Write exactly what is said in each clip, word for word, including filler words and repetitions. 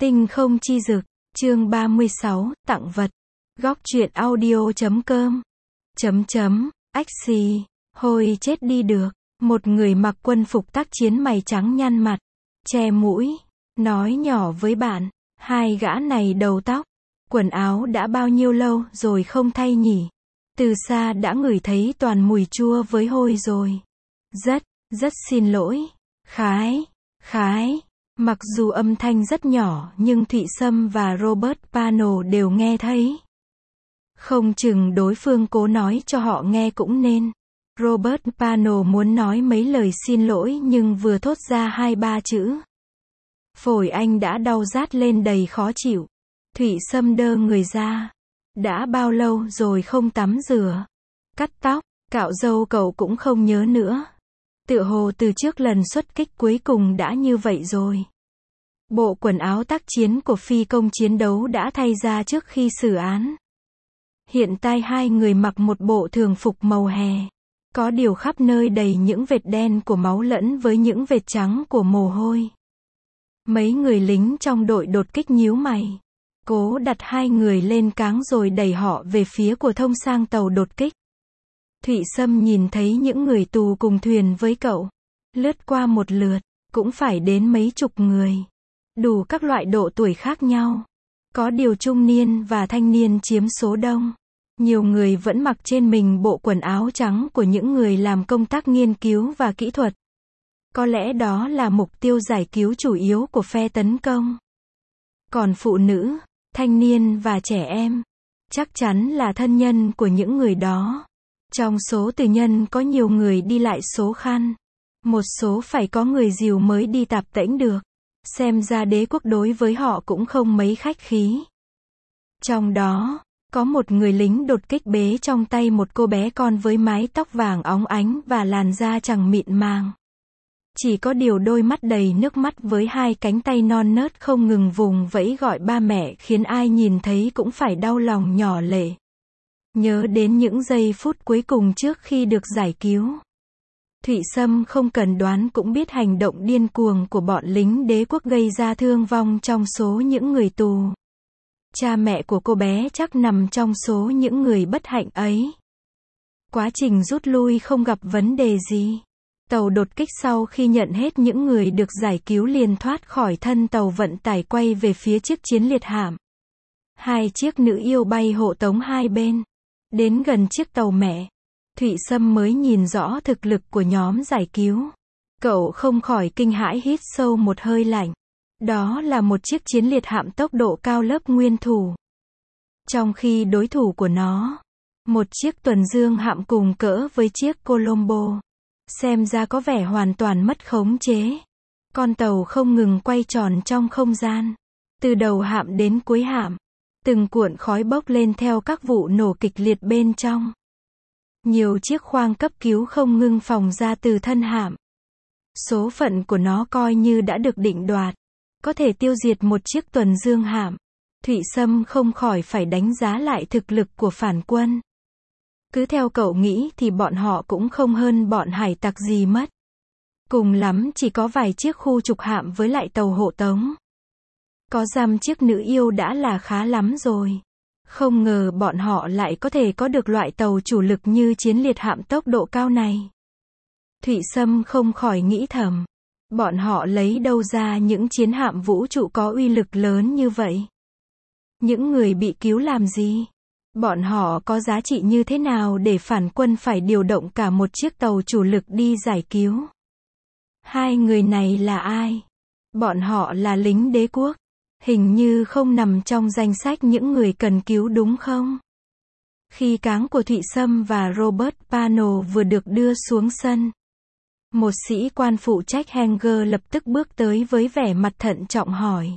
Tinh không chi dực, chương ba mươi sáu, tặng vật. Góc truyện audio chấm com. Chấm chấm, ách xì, hồi chết đi được. Một người mặc quân phục tác chiến mày trắng nhăn mặt, che mũi, nói nhỏ với bạn, hai gã này đầu tóc, quần áo đã bao nhiêu lâu rồi không thay nhỉ? Từ xa đã ngửi thấy toàn mùi chua với hôi rồi. Rất, rất xin lỗi. Khái, khái. Mặc dù âm thanh rất nhỏ nhưng Thụy Sâm và Robert Pano đều nghe thấy. Không chừng đối phương cố nói cho họ nghe cũng nên. Robert Pano muốn nói mấy lời xin lỗi nhưng vừa thốt ra hai ba chữ, phổi anh đã đau rát lên đầy khó chịu. Thụy Sâm đơ người ra. Đã bao lâu rồi không tắm rửa, cắt tóc, cạo râu cậu cũng không nhớ nữa. Tựa hồ từ trước lần xuất kích cuối cùng đã như vậy rồi. Bộ quần áo tác chiến của phi công chiến đấu đã thay ra trước khi xử án. Hiện tại hai người mặc một bộ thường phục màu hè. Có điều khắp nơi đầy những vệt đen của máu lẫn với những vệt trắng của mồ hôi. Mấy người lính trong đội đột kích nhíu mày. Cố đặt hai người lên cáng rồi đẩy họ về phía của thông sang tàu đột kích. Thụy Sâm nhìn thấy những người tù cùng thuyền với cậu. Lướt qua một lượt, cũng phải đến mấy chục người. Đủ các loại độ tuổi khác nhau. Có điều trung niên và thanh niên chiếm số đông. Nhiều người vẫn mặc trên mình bộ quần áo trắng của những người làm công tác nghiên cứu và kỹ thuật. Có lẽ đó là mục tiêu giải cứu chủ yếu của phe tấn công. Còn phụ nữ, thanh niên và trẻ em, chắc chắn là thân nhân của những người đó. Trong số tù nhân có nhiều người đi lại số khăn. Một số phải có người dìu mới đi tạp tễnh được. Xem ra đế quốc đối với họ cũng không mấy khách khí. Trong đó, có một người lính đột kích bế trong tay một cô bé con với mái tóc vàng óng ánh và làn da chẳng mịn màng. Chỉ có điều đôi mắt đầy nước mắt với hai cánh tay non nớt không ngừng vùng vẫy gọi ba mẹ khiến ai nhìn thấy cũng phải đau lòng nhỏ lệ. Nhớ đến những giây phút cuối cùng trước khi được giải cứu. Thụy Sâm không cần đoán cũng biết hành động điên cuồng của bọn lính đế quốc gây ra thương vong trong số những người tù. Cha mẹ của cô bé chắc nằm trong số những người bất hạnh ấy. Quá trình rút lui không gặp vấn đề gì. Tàu đột kích sau khi nhận hết những người được giải cứu liền thoát khỏi thân tàu vận tải quay về phía chiếc chiến liệt hạm. Hai chiếc nữ yêu bay hộ tống hai bên. Đến gần chiếc tàu mẹ, Thụy Sâm mới nhìn rõ thực lực của nhóm giải cứu. Cậu không khỏi kinh hãi hít sâu một hơi lạnh. Đó là một chiếc chiến liệt hạm tốc độ cao lớp nguyên thủ. Trong khi đối thủ của nó, một chiếc tuần dương hạm cùng cỡ với chiếc Colombo. Xem ra có vẻ hoàn toàn mất khống chế. Con tàu không ngừng quay tròn trong không gian. Từ đầu hạm đến cuối hạm. Từng cuộn khói bốc lên theo các vụ nổ kịch liệt bên trong. Nhiều chiếc khoang cấp cứu không ngưng phóng ra từ thân hạm. Số phận của nó coi như đã được định đoạt. Có thể tiêu diệt một chiếc tuần dương hạm. Thụy Sâm không khỏi phải đánh giá lại thực lực của phản quân. Cứ theo cậu nghĩ thì bọn họ cũng không hơn bọn hải tặc gì mất. Cùng lắm chỉ có vài chiếc khu trục hạm với lại tàu hộ tống. Có dăm chiếc nữ yêu đã là khá lắm rồi. Không ngờ bọn họ lại có thể có được loại tàu chủ lực như chiến liệt hạm tốc độ cao này. Thụy Sâm không khỏi nghĩ thầm. Bọn họ lấy đâu ra những chiến hạm vũ trụ có uy lực lớn như vậy? Những người bị cứu làm gì? Bọn họ có giá trị như thế nào để phản quân phải điều động cả một chiếc tàu chủ lực đi giải cứu? Hai người này là ai? Bọn họ là lính đế quốc. Hình như không nằm trong danh sách những người cần cứu đúng không? Khi cáng của Thụy Sâm và Robert Pano vừa được đưa xuống sân, một sĩ quan phụ trách hangar lập tức bước tới với vẻ mặt thận trọng hỏi.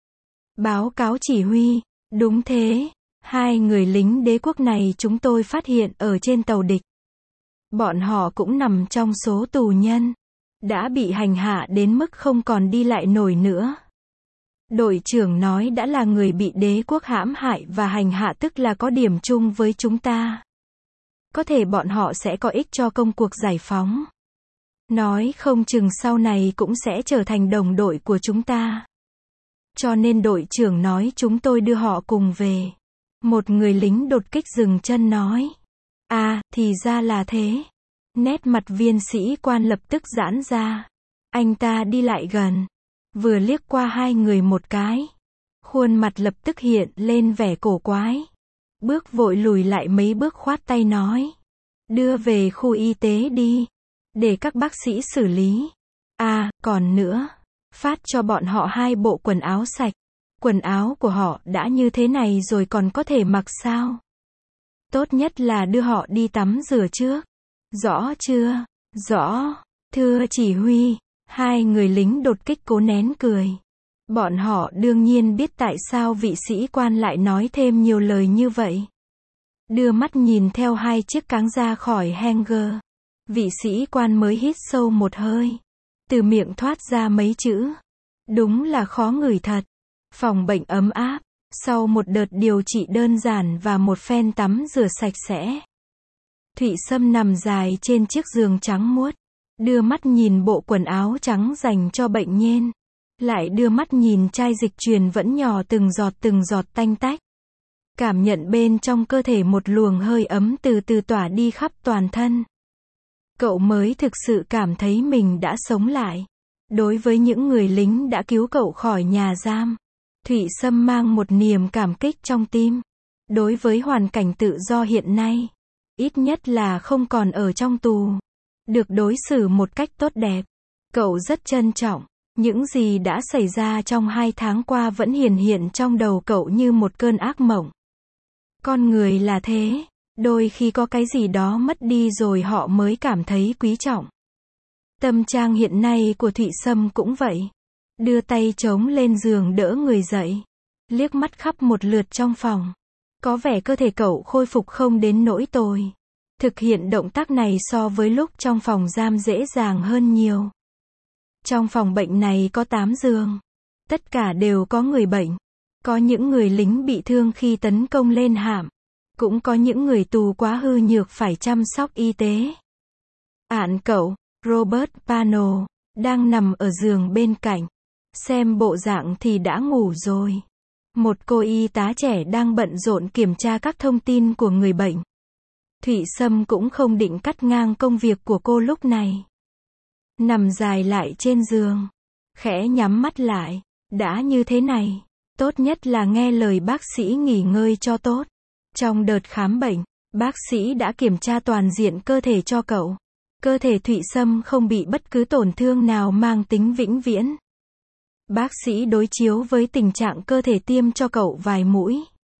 Báo cáo chỉ huy, đúng thế, hai người lính đế quốc này chúng tôi phát hiện ở trên tàu địch. Bọn họ cũng nằm trong số tù nhân, đã bị hành hạ đến mức không còn đi lại nổi nữa. Đội trưởng nói đã là người bị đế quốc hãm hại và hành hạ tức là có điểm chung với chúng ta. Có thể bọn họ sẽ có ích cho công cuộc giải phóng. Nói không chừng sau này cũng sẽ trở thành đồng đội của chúng ta. Cho nên đội trưởng nói chúng tôi đưa họ cùng về. Một người lính đột kích dừng chân nói. À, thì ra là thế. Nét mặt viên sĩ quan lập tức giãn ra. Anh ta đi lại gần. Vừa liếc qua hai người một cái. Khuôn mặt lập tức hiện lên vẻ cổ quái. Bước vội lùi lại mấy bước khoát tay nói. Đưa về khu y tế đi. Để các bác sĩ xử lý. À, còn nữa. Phát cho bọn họ hai bộ quần áo sạch. Quần áo của họ đã như thế này rồi còn có thể mặc sao? Tốt nhất là đưa họ đi tắm rửa trước. Rõ chưa? Rõ. Thưa chỉ huy. Hai người lính đột kích cố nén cười. Bọn họ đương nhiên biết tại sao vị sĩ quan lại nói thêm nhiều lời như vậy. Đưa mắt nhìn theo hai chiếc cáng ra khỏi hanger. Vị sĩ quan mới hít sâu một hơi. Từ miệng thoát ra mấy chữ. Đúng là khó ngửi thật. Phòng bệnh ấm áp. Sau một đợt điều trị đơn giản và một phen tắm rửa sạch sẽ. Thụy Sâm nằm dài trên chiếc giường trắng muốt. Đưa mắt nhìn bộ quần áo trắng dành cho bệnh nhân. Lại đưa mắt nhìn chai dịch truyền vẫn nhỏ từng giọt từng giọt tanh tách. Cảm nhận bên trong cơ thể một luồng hơi ấm từ từ tỏa đi khắp toàn thân. Cậu mới thực sự cảm thấy mình đã sống lại. Đối với những người lính đã cứu cậu khỏi nhà giam, Thụy Sâm mang một niềm cảm kích trong tim. Đối với hoàn cảnh tự do hiện nay, ít nhất là không còn ở trong tù, được đối xử một cách tốt đẹp, cậu rất trân trọng. Những gì đã xảy ra trong hai tháng qua vẫn hiển hiện trong đầu cậu như một cơn ác mộng. Con người là thế, đôi khi có cái gì đó mất đi rồi họ mới cảm thấy quý trọng. Tâm trạng hiện nay của Thụy Sâm cũng vậy. Đưa tay chống lên giường đỡ người dậy. Liếc mắt khắp một lượt trong phòng. Có vẻ cơ thể cậu khôi phục không đến nỗi tồi. Thực hiện động tác này so với lúc trong phòng giam dễ dàng hơn nhiều. Trong phòng bệnh này có tám giường. Tất cả đều có người bệnh. Có những người lính bị thương khi tấn công lên hạm. Cũng có những người tù quá hư nhược phải chăm sóc y tế. Ạn cậu, Robert Pano, đang nằm ở giường bên cạnh. Xem bộ dạng thì đã ngủ rồi. Một cô y tá trẻ đang bận rộn kiểm tra các thông tin của người bệnh. Thụy Sâm cũng không định cắt ngang công việc của cô lúc này. Nằm dài lại trên giường. Khẽ nhắm mắt lại. Đã như thế này, tốt nhất là nghe lời bác sĩ nghỉ ngơi cho tốt. Trong đợt khám bệnh, bác sĩ đã kiểm tra toàn diện cơ thể cho cậu. Cơ thể Thụy Sâm không bị bất cứ tổn thương nào mang tính vĩnh viễn. Bác sĩ đối chiếu với tình trạng cơ thể tiêm cho cậu vài mũi.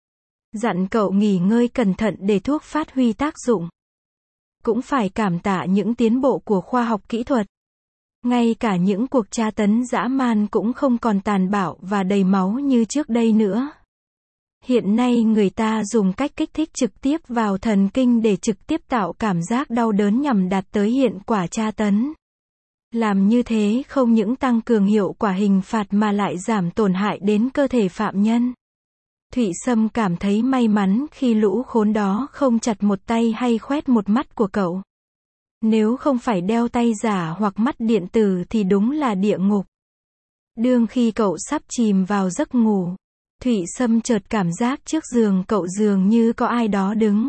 Dặn cậu nghỉ ngơi cẩn thận để thuốc phát huy tác dụng. Cũng phải cảm tạ những tiến bộ của khoa học kỹ thuật. Ngay cả những cuộc tra tấn dã man cũng không còn tàn bạo và đầy máu như trước đây nữa. Hiện nay người ta dùng cách kích thích trực tiếp vào thần kinh để trực tiếp tạo cảm giác đau đớn nhằm đạt tới hiệu quả tra tấn. Làm như thế không những tăng cường hiệu quả hình phạt mà lại giảm tổn hại đến cơ thể phạm nhân. Thụy Sâm cảm thấy may mắn khi lũ khốn đó không chặt một tay hay khoét một mắt của cậu. Nếu không phải đeo tay giả hoặc mắt điện tử thì đúng là địa ngục. Đương khi cậu sắp chìm vào giấc ngủ, Thụy Sâm chợt cảm giác trước giường cậu dường như có ai đó đứng.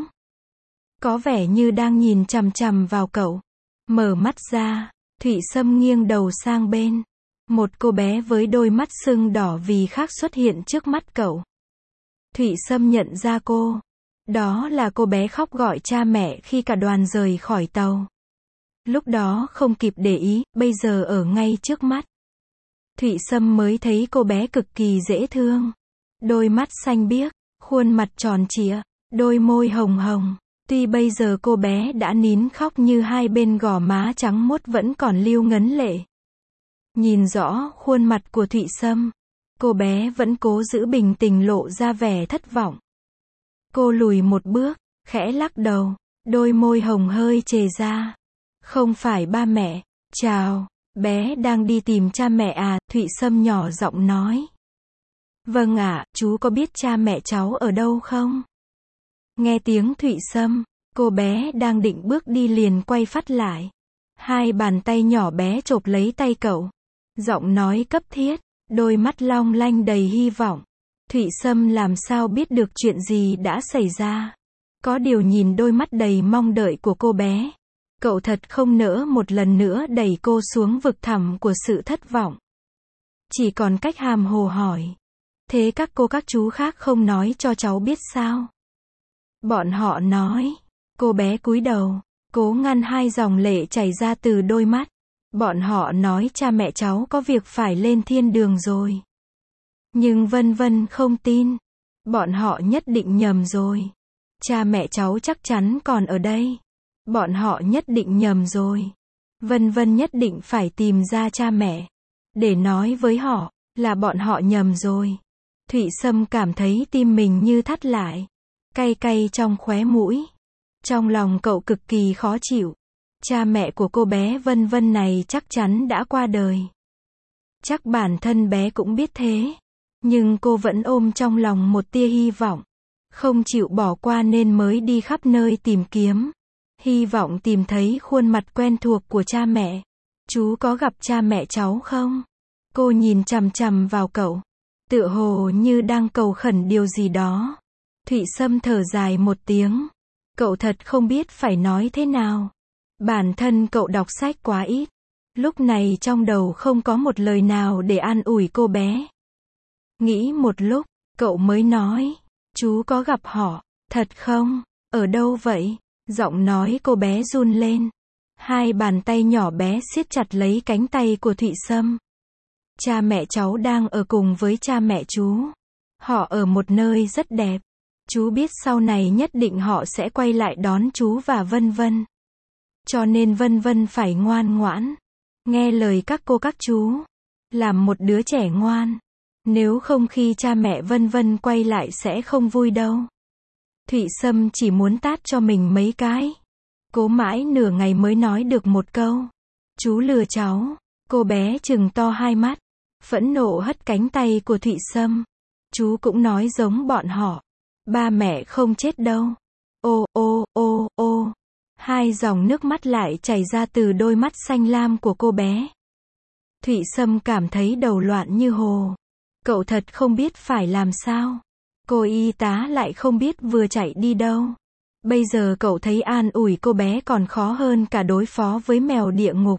Có vẻ như đang nhìn chằm chằm vào cậu. Mở mắt ra, Thụy Sâm nghiêng đầu sang bên. Một cô bé với đôi mắt sưng đỏ vì khát xuất hiện trước mắt cậu. Thụy Sâm nhận ra cô. Đó là cô bé khóc gọi cha mẹ khi cả đoàn rời khỏi tàu. Lúc đó không kịp để ý, bây giờ ở ngay trước mắt. Thụy Sâm mới thấy cô bé cực kỳ dễ thương. Đôi mắt xanh biếc, khuôn mặt tròn trịa, đôi môi hồng hồng. Tuy bây giờ cô bé đã nín khóc như hai bên gò má trắng muốt vẫn còn lưu ngấn lệ. Nhìn rõ khuôn mặt của Thụy Sâm, cô bé vẫn cố giữ bình tĩnh lộ ra vẻ thất vọng. Cô lùi một bước, khẽ lắc đầu, đôi môi hồng hơi chề ra. Không phải ba mẹ, chào, bé đang đi tìm cha mẹ à, Thụy Sâm nhỏ giọng nói. Vâng ạ, chú có biết cha mẹ cháu ở đâu không? Nghe tiếng Thụy Sâm, cô bé đang định bước đi liền quay phắt lại. Hai bàn tay nhỏ bé chộp lấy tay cậu. Giọng nói cấp thiết, đôi mắt long lanh đầy hy vọng. Thụy Sâm làm sao biết được chuyện gì đã xảy ra. Có điều nhìn đôi mắt đầy mong đợi của cô bé, cậu thật không nỡ một lần nữa đẩy cô xuống vực thẳm của sự thất vọng. Chỉ còn cách hàm hồ hỏi. Thế các cô các chú khác không nói cho cháu biết sao? Bọn họ nói. Cô bé cúi đầu, cố ngăn hai dòng lệ chảy ra từ đôi mắt. Bọn họ nói cha mẹ cháu có việc phải lên thiên đường rồi. Nhưng Vân Vân không tin. Bọn họ nhất định nhầm rồi. Cha mẹ cháu chắc chắn còn ở đây. Bọn họ nhất định nhầm rồi. Vân Vân nhất định phải tìm ra cha mẹ, để nói với họ, là bọn họ nhầm rồi. Thụy Sâm cảm thấy tim mình như thắt lại. Cay cay trong khóe mũi. Trong lòng cậu cực kỳ khó chịu. Cha mẹ của cô bé Vân Vân này chắc chắn đã qua đời. Chắc bản thân bé cũng biết thế. Nhưng cô vẫn ôm trong lòng một tia hy vọng. Không chịu bỏ qua nên mới đi khắp nơi tìm kiếm. Hy vọng tìm thấy khuôn mặt quen thuộc của cha mẹ. Chú có gặp cha mẹ cháu không? Cô nhìn chằm chằm vào cậu. Tựa hồ như đang cầu khẩn điều gì đó. Thụy Sâm thở dài một tiếng. Cậu thật không biết phải nói thế nào. Bản thân cậu đọc sách quá ít. Lúc này trong đầu không có một lời nào để an ủi cô bé. Nghĩ một lúc, cậu mới nói. Chú có gặp họ, thật không? Ở đâu vậy? Giọng nói cô bé run lên. Hai bàn tay nhỏ bé siết chặt lấy cánh tay của Thụy Sâm. Cha mẹ cháu đang ở cùng với cha mẹ chú. Họ ở một nơi rất đẹp. Chú biết sau này nhất định họ sẽ quay lại đón chú và Vân Vân. Cho nên Vân Vân phải ngoan ngoãn. Nghe lời các cô các chú. Làm một đứa trẻ ngoan. Nếu không khi cha mẹ Vân Vân quay lại sẽ không vui đâu. Thụy Sâm chỉ muốn tát cho mình mấy cái. Cố mãi nửa ngày mới nói được một câu. Chú lừa cháu. Cô bé trừng to hai mắt. Phẫn nộ hất cánh tay của Thụy Sâm. Chú cũng nói giống bọn họ. Ba mẹ không chết đâu. Ô ô ô ô. Hai dòng nước mắt lại chảy ra từ đôi mắt xanh lam của cô bé. Thụy Sâm cảm thấy đầu loạn như hồ. Cậu thật không biết phải làm sao. Cô y tá lại không biết vừa chạy đi đâu. Bây giờ cậu thấy an ủi cô bé còn khó hơn cả đối phó với mèo địa ngục.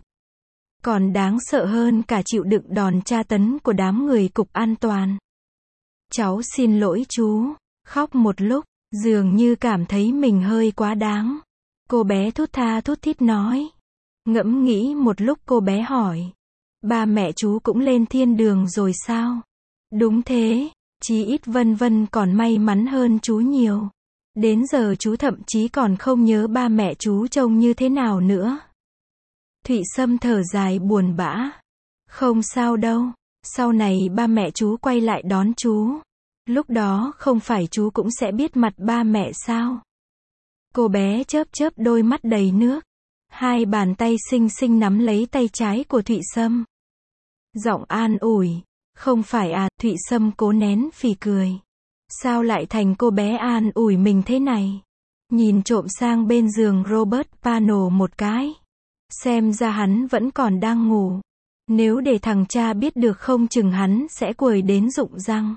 Còn đáng sợ hơn cả chịu đựng đòn tra tấn của đám người cục an toàn. Cháu xin lỗi chú. Khóc một lúc, dường như cảm thấy mình hơi quá đáng. Cô bé thút tha thút thít nói. Ngẫm nghĩ một lúc cô bé hỏi. Ba mẹ chú cũng lên thiên đường rồi sao? Đúng thế, chí ít Vân Vân còn may mắn hơn chú nhiều. Đến giờ chú thậm chí còn không nhớ ba mẹ chú trông như thế nào nữa. Thụy Sâm thở dài buồn bã. Không sao đâu, sau này ba mẹ chú quay lại đón chú. Lúc đó không phải chú cũng sẽ biết mặt ba mẹ sao? Cô bé chớp chớp đôi mắt đầy nước. Hai bàn tay xinh xinh nắm lấy tay trái của Thụy Sâm. Giọng an ủi. Không phải à, Thụy Sâm cố nén phì cười. Sao lại thành cô bé an ủi mình thế này? Nhìn trộm sang bên giường Robert Pano một cái. Xem ra hắn vẫn còn đang ngủ. Nếu để thằng cha biết được không chừng hắn sẽ quầy đến rụng răng.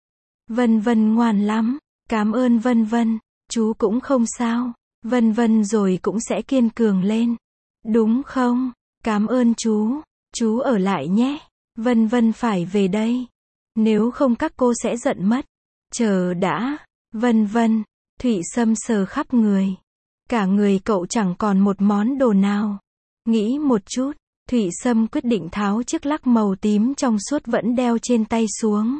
Vân Vân ngoan lắm. Cảm ơn Vân Vân. Chú cũng không sao. Vân Vân rồi cũng sẽ kiên cường lên. Đúng không? Cảm ơn chú. Chú ở lại nhé. Vân Vân phải về đây. Nếu không các cô sẽ giận mất. Chờ đã. Vân Vân. Thụy Sâm sờ khắp người. Cả người cậu chẳng còn một món đồ nào. Nghĩ một chút. Thụy Sâm quyết định tháo chiếc lắc màu tím trong suốt vẫn đeo trên tay xuống.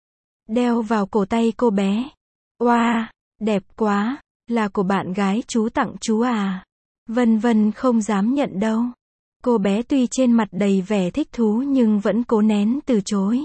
Đeo vào cổ tay cô bé. Oa, wow, đẹp quá. Là của bạn gái chú tặng chú à? Vân Vân không dám nhận đâu. Cô bé tuy trên mặt đầy vẻ thích thú nhưng vẫn cố nén từ chối.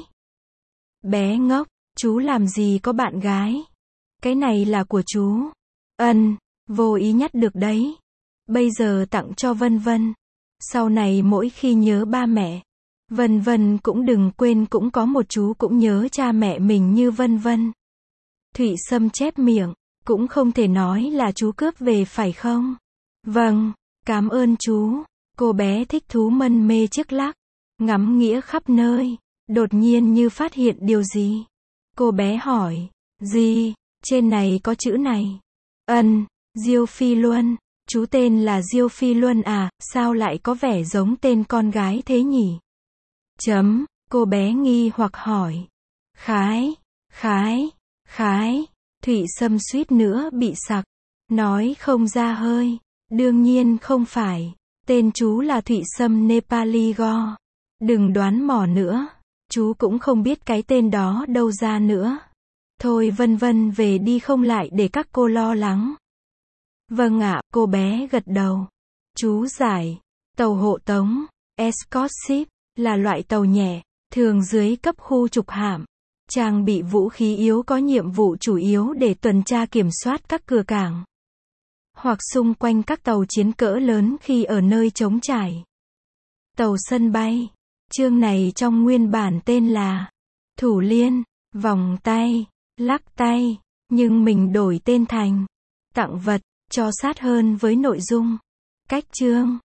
Bé ngốc, chú làm gì có bạn gái? Cái này là của chú. Ân, vô ý nhặt được đấy. Bây giờ tặng cho Vân Vân. Sau này mỗi khi nhớ ba mẹ, Vân Vân cũng đừng quên cũng có một chú cũng nhớ cha mẹ mình như Vân Vân. Thụy Sâm chép miệng, cũng không thể nói là chú cướp về phải không? Vâng, cảm ơn chú. Cô bé thích thú mân mê chiếc lắc, ngắm nghía khắp nơi. Đột nhiên như phát hiện điều gì. Cô bé hỏi. Gì? Trên này có chữ này. Ân, Diêu Phi Luân. Chú tên là Diêu Phi Luân à, sao lại có vẻ giống tên con gái thế nhỉ? Chấm, cô bé nghi hoặc hỏi. Khái, khái, khái. Thụy Sâm suýt nữa bị sặc. Nói không ra hơi. Đương nhiên không phải. Tên chú là Thụy Sâm Nepali Go. Đừng đoán mò nữa. Chú cũng không biết cái tên đó đâu ra nữa. Thôi vân vân về đi không lại để các cô lo lắng. Vâng ạ, cô bé gật đầu. Chú giải. Tàu hộ tống, escort ship, là loại tàu nhẹ, thường dưới cấp khu trục hạm. Trang bị vũ khí yếu có nhiệm vụ chủ yếu để tuần tra kiểm soát các cửa cảng. Hoặc xung quanh các tàu chiến cỡ lớn khi ở nơi trống trải. Tàu sân bay. Chương này trong nguyên bản tên là Thủ Liên, vòng tay, lắc tay, nhưng mình đổi tên thành Tặng vật, cho sát hơn với nội dung. Cách chương